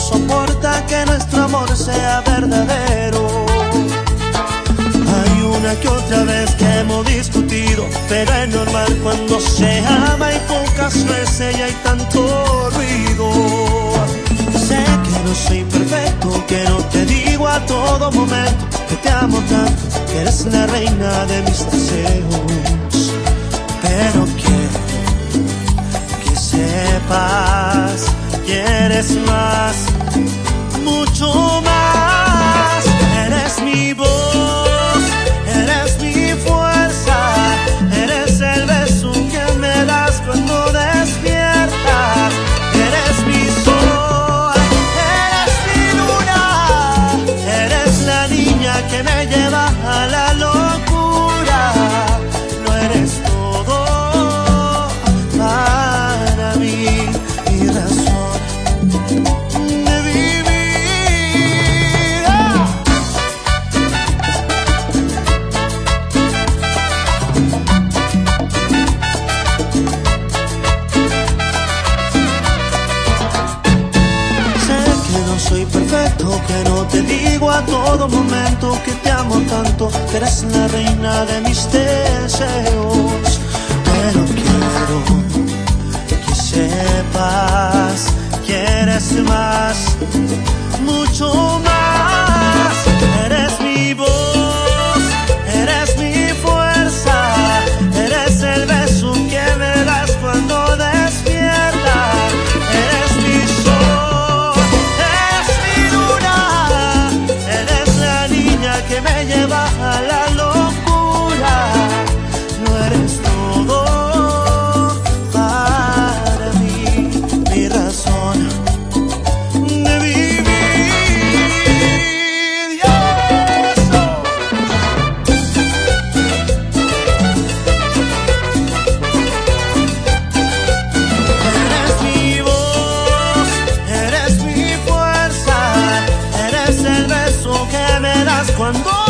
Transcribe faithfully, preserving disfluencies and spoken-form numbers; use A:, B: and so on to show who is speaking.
A: soporta que nuestro amor sea verdadero. Hay una que otra vez que hemos discutido, pero es normal cuando se ama y pocas veces ya hay tanto ruido. Sé que no soy perfecto, que no te digo a todo momento que te amo tanto, que eres la reina de mis deseos, pero quiero que sepas que eres más, mucho más. Eres mi voz, eres mi fuerza, eres el beso que me das cuando despiertas, eres mi sol, eres mi luna, eres la niña que me lleva a la locura. Lo eres todo para mí, mi razón de vivir. Sé que no soy perfecto, que no te digo a todo momento que te amo tanto, que eres la reina de mis deseos, pero quiero que sepas que eres más, mucho más. Eres mi voz, eres mi fuerza, eres el beso que me das cuando despiertas, eres mi sol, eres mi luna, eres la niña que me lleva a la locura. No eres todo para mí, mi razón de vivir. Eres mi voz, eres mi fuerza, eres el beso que me das cuando